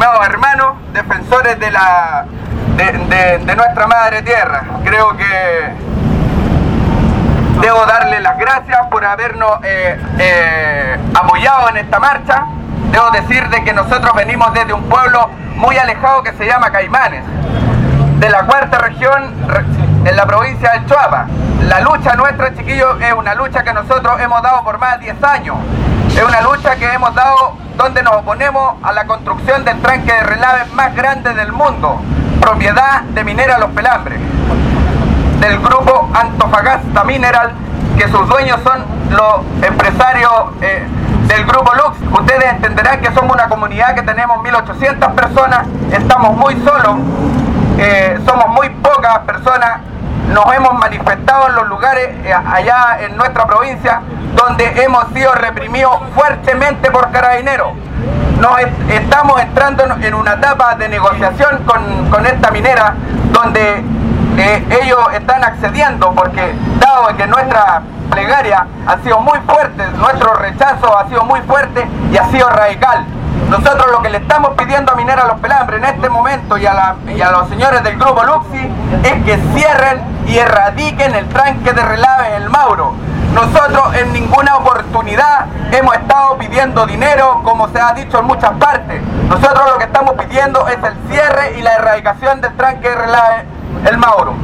estimados hermanos, defensores de nuestra madre tierra. Creo que debo darle las gracias por habernos apoyado en esta marcha. Debo decir de que nosotros venimos desde un pueblo muy alejado que se llama Caimanes, de la cuarta región en la provincia del Choapa. La lucha nuestra, chiquillos, es una lucha que nosotros hemos dado por más de 10 años. Es una lucha que hemos dado donde nos oponemos a la construcción del tranque de relave más grande del mundo, propiedad de Minera Los Pelambres, del grupo Antofagasta Mineral, que sus dueños son los empresarios del grupo Lux. Ustedes entenderán que somos una comunidad que tenemos 1800 personas, estamos muy solos, somos muy pocas personas. Nos hemos manifestado en los lugares allá en nuestra provincia donde hemos sido reprimidos fuertemente por carabineros. Estamos entrando en una etapa de negociación con esta minera donde ellos están accediendo, porque dado que nuestra plegaria ha sido muy fuerte, nuestro rechazo ha sido muy fuerte y ha sido radical. Nosotros lo que le estamos pidiendo a Minera Los Pelambres en este momento y a los señores del grupo Luxi es que cierren y erradiquen el tranque de relave en el Mauro. Nosotros en ninguna oportunidad hemos estado pidiendo dinero, como se ha dicho en muchas partes. Nosotros lo que estamos pidiendo es el cierre y la erradicación del tranque de relave el Mauro.